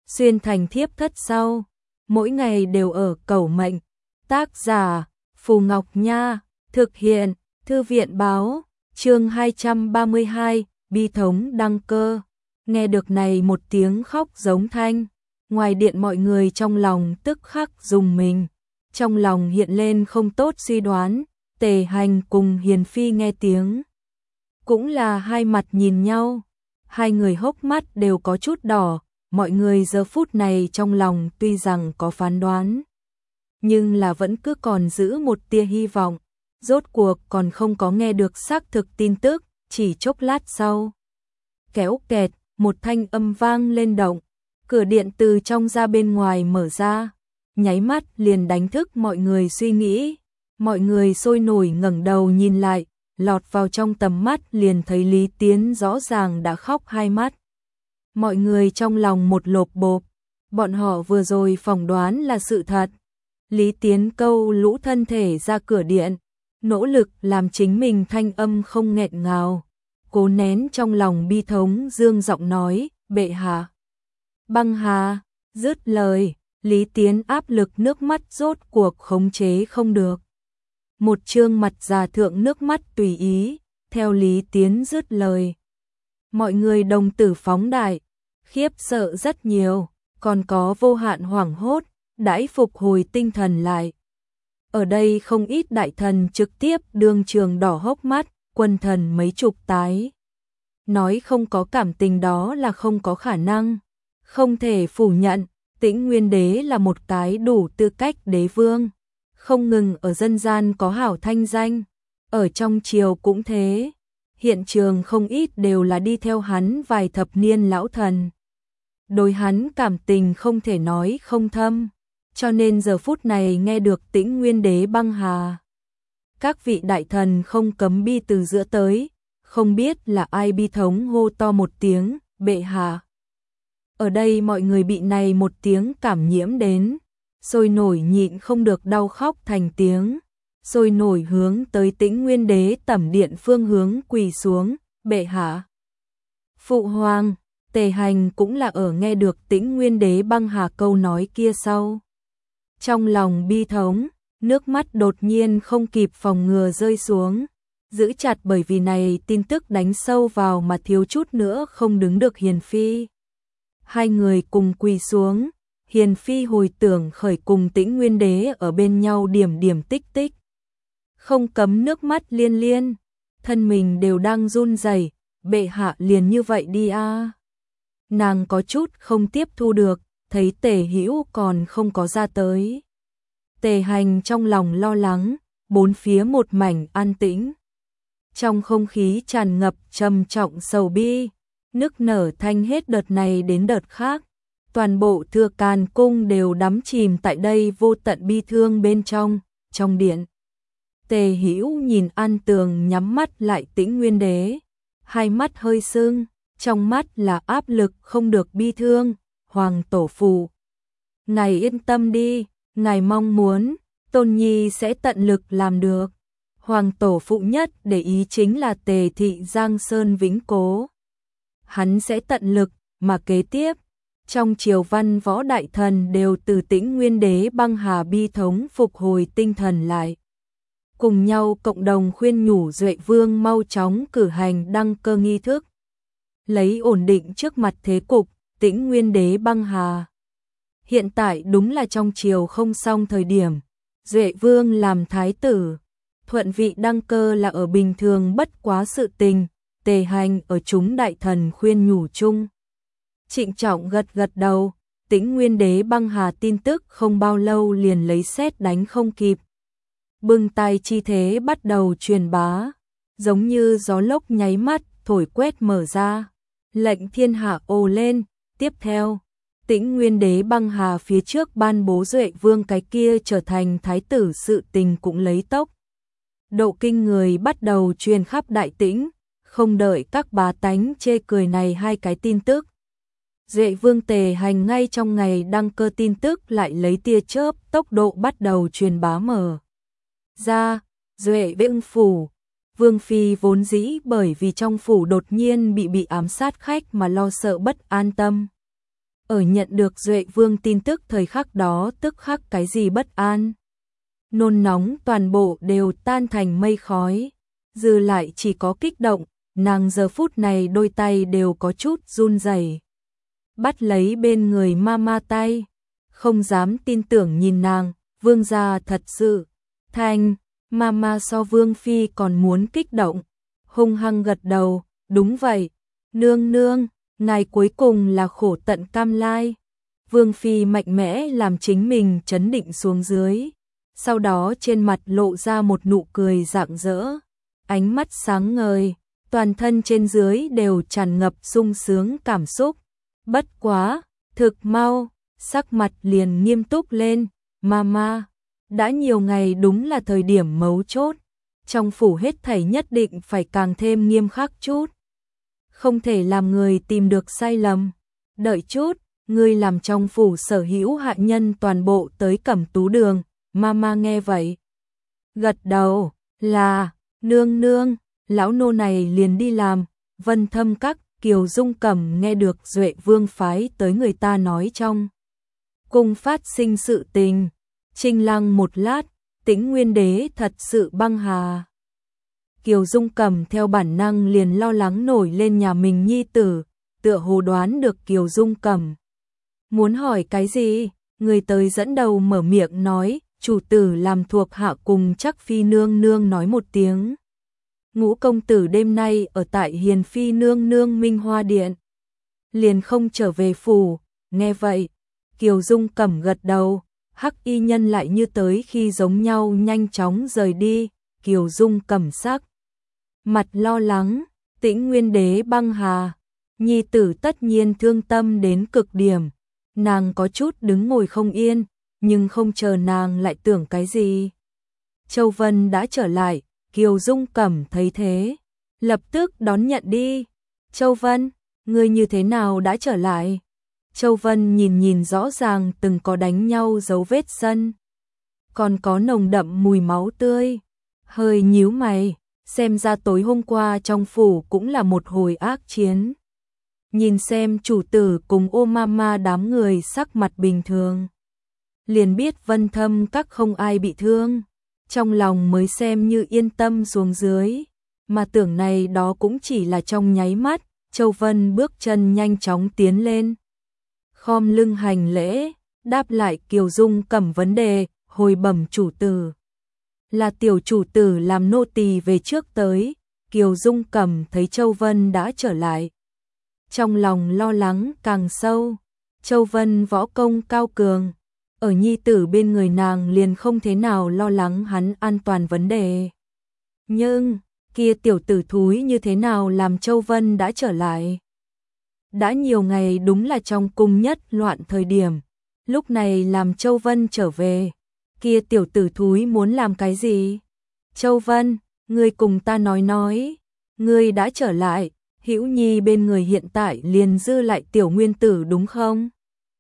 xuyên thành thiếp thất sau, mỗi ngày đều ở cẩu mệnh. Tác giả Phù Ngọc Nha, thực hiện Thư viện báo, chương 232, bi thống đăng cơ. Nghe được này một tiếng khóc giống thanh, ngoài điện mọi người trong lòng tức khắc rùng mình, trong lòng hiện lên không tốt suy đoán. Tề Hành cùng Hiền Phi nghe tiếng, cũng là hai mặt nhìn nhau, hai người hốc mắt đều có chút đỏ. Mọi người giờ phút này trong lòng tuy rằng có phán đoán, nhưng là vẫn cứ còn giữ một tia hy vọng. Rốt cuộc còn không có nghe được xác thực tin tức, chỉ chốc lát sau, kéo kẹt, một thanh âm vang lên động, cửa điện từ trong ra bên ngoài mở ra, nháy mắt liền đánh thức mọi người suy nghĩ. Mọi người sôi nổi ngẩng đầu nhìn lại, lọt vào trong tầm mắt liền thấy Lý Tiến rõ ràng đã khóc hai mắt. Mọi người trong lòng một lộp bộp, bọn họ vừa rồi phỏng đoán là sự thật. Lý Tiến câu lũ thân thể ra cửa điện, nỗ lực làm chính mình thanh âm không nghẹn ngào, cố nén trong lòng bi thống, dương giọng nói, bệ hạ. Băng hà, dứt lời, Lý Tiến áp lực nước mắt rốt cuộc khống chế không được. Một trương mặt già thượng nước mắt tùy ý, theo Lý Tiến dứt lời. Mọi người đồng tử phóng đại, khiếp sợ rất nhiều, còn có vô hạn hoảng hốt, đãi phục hồi tinh thần lại. Ở đây không ít đại thần trực tiếp đương trường đỏ hốc mắt, quân thần mấy chục tái. Nói không có cảm tình đó là không có khả năng. Không thể phủ nhận, Tĩnh Nguyên Đế là một cái đủ tư cách đế vương. Không ngừng ở dân gian có hảo thanh danh, ở trong triều cũng thế. Hiện trường không ít đều là đi theo hắn vài thập niên lão thần. Đối hắn cảm tình không thể nói không thâm, cho nên giờ phút này nghe được Tĩnh Nguyên Đế băng hà, các vị đại thần không cấm bi từ giữa tới, không biết là ai bi thống hô to một tiếng, bệ hạ. Ở đây mọi người bị này một tiếng cảm nhiễm đến, sôi nổi nhịn không được đau khóc thành tiếng, sôi nổi hướng tới Tĩnh Nguyên Đế tẩm điện phương hướng quỳ xuống, bệ hạ. Phụ hoàng, Tề Hành cũng là ở nghe được Tĩnh Nguyên Đế băng hà câu nói kia sau. Trong lòng bi thống, nước mắt đột nhiên không kịp phòng ngừa rơi xuống, giữ chặt bởi vì này tin tức đánh sâu vào mà thiếu chút nữa không đứng được Hiền Phi. Hai người cùng quỳ xuống, Hiền Phi hồi tưởng khởi cùng Tĩnh Nguyên Đế ở bên nhau điểm điểm tích tích. Không cấm nước mắt liên liên, thân mình đều đang run rẩy, bệ hạ liền như vậy đi a. Nàng có chút không tiếp thu được, thấy Tề Hữu còn không có ra tới. Tề Hành trong lòng lo lắng, bốn phía một mảnh an tĩnh. Trong không khí tràn ngập trầm trọng sầu bi, nức nở thanh hết đợt này đến đợt khác. Toàn bộ Thừa Can cung đều đắm chìm tại đây vô tận bi thương bên trong, trong điện. Tề Hữu nhìn An Tường nhắm mắt lại Tĩnh Nguyên Đế, hai mắt hơi sưng, trong mắt là áp lực không được bi thương, hoàng tổ phụ. Ngài yên tâm đi, ngài mong muốn, Tôn Nhi sẽ tận lực làm được. Hoàng tổ phụ nhất để ý chính là Tề thị Giang Sơn vĩnh cố. Hắn sẽ tận lực, mà kế tiếp, trong triều văn võ đại thần đều từ Tĩnh Nguyên Đế băng hà bi thống phục hồi tinh thần lại. Cùng nhau cộng đồng khuyên nhủ Duệ Vương mau chóng cử hành đăng cơ nghi thức. Lấy ổn định trước mặt thế cục, Tĩnh Nguyên Đế băng hà. Hiện tại đúng là trong triều không xong thời điểm, Duệ Vương làm thái tử, thuận vị đăng cơ là ở bình thường bất quá sự tình. Tề Hành ở chúng đại thần khuyên nhủ chung, trịnh trọng gật gật đầu. Tĩnh Nguyên Đế băng hà tin tức không bao lâu liền lấy sét đánh không kịp, bừng tay chi thế bắt đầu truyền bá, giống như gió lốc nháy mắt thổi quét mở ra, lệnh thiên hạ ồ lên. Tiếp theo, Tĩnh Nguyên Đế băng hà phía trước ban bố Duệ Vương cái kia trở thành thái tử sự tình cũng lấy tốc độ kinh người bắt đầu truyền khắp đại Tĩnh. Không đợi các bá tánh chê cười này hai cái tin tức, Duệ Vương Tề Hành ngay trong ngày đăng cơ tin tức lại lấy tia chớp tốc độ bắt đầu truyền bá mở ra. Duệ Vương phủ, Vương phi vốn dĩ bởi vì trong phủ đột nhiên bị ám sát khách mà lo sợ bất an tâm. ở nhận được Duệ Vương tin tức thời khắc đó tức khắc cái gì bất an. Nôn nóng toàn bộ đều tan thành mây khói, dư lại chỉ có kích động, nàng giờ phút này đôi tay đều có chút run rẩy. Bắt lấy bên người mama tay, không dám tin tưởng nhìn nàng, vương gia thật sự, thanh, mama so vương phi còn muốn kích động, hung hăng gật đầu, đúng vậy, nương nương, ngài cuối cùng là khổ tận cam lai. Vương phi mạnh mẽ làm chính mình trấn định xuống dưới, sau đó trên mặt lộ ra một nụ cười rạng rỡ, ánh mắt sáng ngời, toàn thân trên dưới đều tràn ngập sung sướng cảm xúc. Bất quá, thực mau, sắc mặt liền nghiêm túc lên, mama, đã nhiều ngày đúng là thời điểm mấu chốt, trong phủ hết thảy nhất định phải càng thêm nghiêm khắc chút. Không thể làm người tìm được sai lầm, đợi chút, ngươi làm trong phủ sở hữu hạ nhân toàn bộ tới Cẩm Tú Đường, mama nghe vậy. Gật đầu, là, nương nương, lão nô này liền đi làm, Vân Thâm Các. Kiều Dung Cẩm nghe được Duệ Vương phái tới người ta nói trong cung phát sinh sự tình, trinh lăng một lát, Tĩnh Nguyên Đế thật sự băng hà. Kiều Dung Cẩm theo bản năng liền lo lắng nổi lên nhà mình nhi tử, tựa hồ đoán được Kiều Dung Cẩm muốn hỏi cái gì, người tới dẫn đầu mở miệng nói, chủ tử làm thuộc hạ cùng Trắc Phi nương nương nói một tiếng. Ngũ công tử đêm nay ở tại Hiền Phi nương nương Minh Hoa Điện, liền không trở về phủ. Nghe vậy, Kiều Dung Cẩm gật đầu, hắc y nhân lại như tới khi giống nhau nhanh chóng rời đi. Kiều Dung Cẩm sắc mặt lo lắng, Tĩnh Nguyên Đế băng hà, nhi tử tất nhiên thương tâm đến cực điểm, nàng có chút đứng ngồi không yên, nhưng không chờ nàng lại tưởng cái gì. Châu Vân đã trở lại. Kiều Dung Cẩm thấy thế, lập tức đón nhận đi. Châu Vân, ngươi như thế nào đã trở lại? Châu Vân nhìn rõ ràng từng có đánh nhau dấu vết sân, còn có nồng đậm mùi máu tươi, hơi nhíu mày, xem ra tối hôm qua trong phủ cũng là một hồi ác chiến. Nhìn xem chủ tử cùng ô mama đám người sắc mặt bình thường, liền biết Vân Thâm Các không ai bị thương. Trong lòng mới xem như yên tâm xuống dưới, mà tưởng này đó cũng chỉ là trong nháy mắt. Châu Vân bước chân nhanh chóng tiến lên, khom lưng hành lễ, đáp lại Kiều Dung Cẩm vấn đề, hồi bẩm chủ tử. Là tiểu chủ tử làm nô tỳ về trước tới. Kiều Dung Cẩm thấy Châu Vân đã trở lại, trong lòng lo lắng càng sâu. Châu Vân võ công cao cường, ở nhi tử bên người nàng liền không thế nào lo lắng hắn an toàn vấn đề. Nhưng, kia tiểu tử thúi như thế nào làm Châu Vân đã trở lại? Đã nhiều ngày đúng là trong cung nhất loạn thời điểm, lúc này làm Châu Vân trở về, kia tiểu tử thúi muốn làm cái gì? Châu Vân, ngươi cùng ta nói, ngươi đã trở lại, Hữu Nhi bên người hiện tại liền dư lại tiểu nguyên tử đúng không?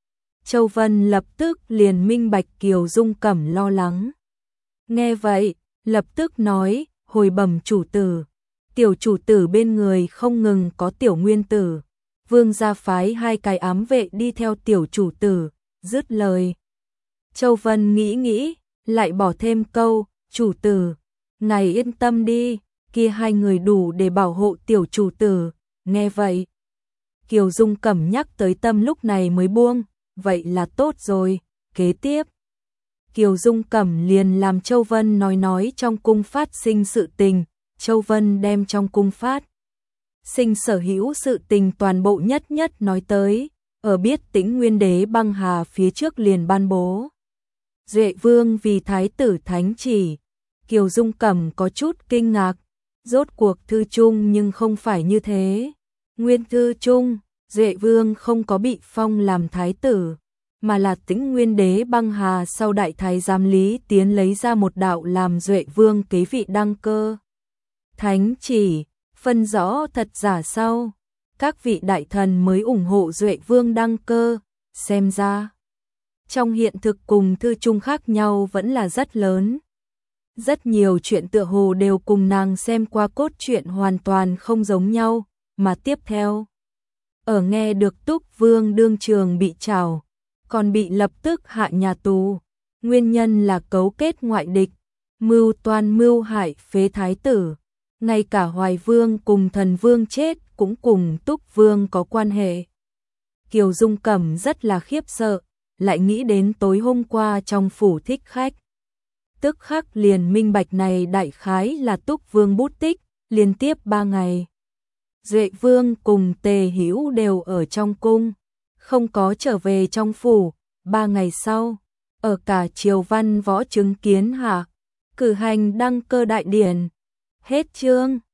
Châu Vân lập tức liền minh bạch Kiều Dung Cẩm lo lắng. Nghe vậy, lập tức nói, hồi bẩm chủ tử, tiểu chủ tử bên người không ngừng có tiểu nguyên tử, vương gia phái 2 cái ám vệ đi theo tiểu chủ tử. Dứt lời, Châu Vân nghĩ, lại bỏ thêm câu, chủ tử, ngài yên tâm đi, kia 2 người đủ để bảo hộ tiểu chủ tử. Nghe vậy, Kiều Dung Cẩm nhắc tới tâm lúc này mới buông. Vậy là tốt rồi. Kế tiếp, Kiều Dung Cẩm liền làm Châu Vân nói trong cung phát sinh sự tình. Châu Vân đem trong cung phát sinh sở hữu sự tình toàn bộ nhất nói tới. Ở biết Tĩnh Nguyên Đế băng hà phía trước liền ban bố Duệ Vương vì thái tử thánh chỉ. Kiều Dung Cẩm có chút kinh ngạc, rốt cuộc thư chung nhưng không phải như thế. Nguyên thư chung, Duệ Vương không có bị phong làm thái tử, mà là Tĩnh Nguyên Đế băng hà sau đại thái giám Lý Tiến lấy ra một đạo làm Duệ Vương kế vị đăng cơ. Thánh chỉ, phân rõ thật giả sau, các vị đại thần mới ủng hộ Duệ Vương đăng cơ, xem ra trong hiện thực cùng thư chung khác nhau vẫn là rất lớn. Rất nhiều chuyện tựa hồ đều cùng nàng xem qua cốt truyện hoàn toàn không giống nhau, mà tiếp theo ở nghe được Túc Vương đương trường bị trảo, còn bị lập tức hạ nhà tù. Nguyên nhân là cấu kết ngoại địch, mưu toan mưu hại phế thái tử. Ngay cả Hoài Vương cùng Thần Vương chết cũng cùng Túc Vương có quan hệ. Kiều Dung Cẩm rất là khiếp sợ, lại nghĩ đến tối hôm qua trong phủ thích khách. Tức khắc liền minh bạch này đại khái là Túc Vương bút tích, liên tiếp 3 ngày. Duệ Vương cùng Tề Hữu đều ở trong cung, không có trở về trong phủ. 3 ngày sau, ở cả triều văn võ chứng kiến hạ, cử hành đăng cơ đại điển. Hết chương.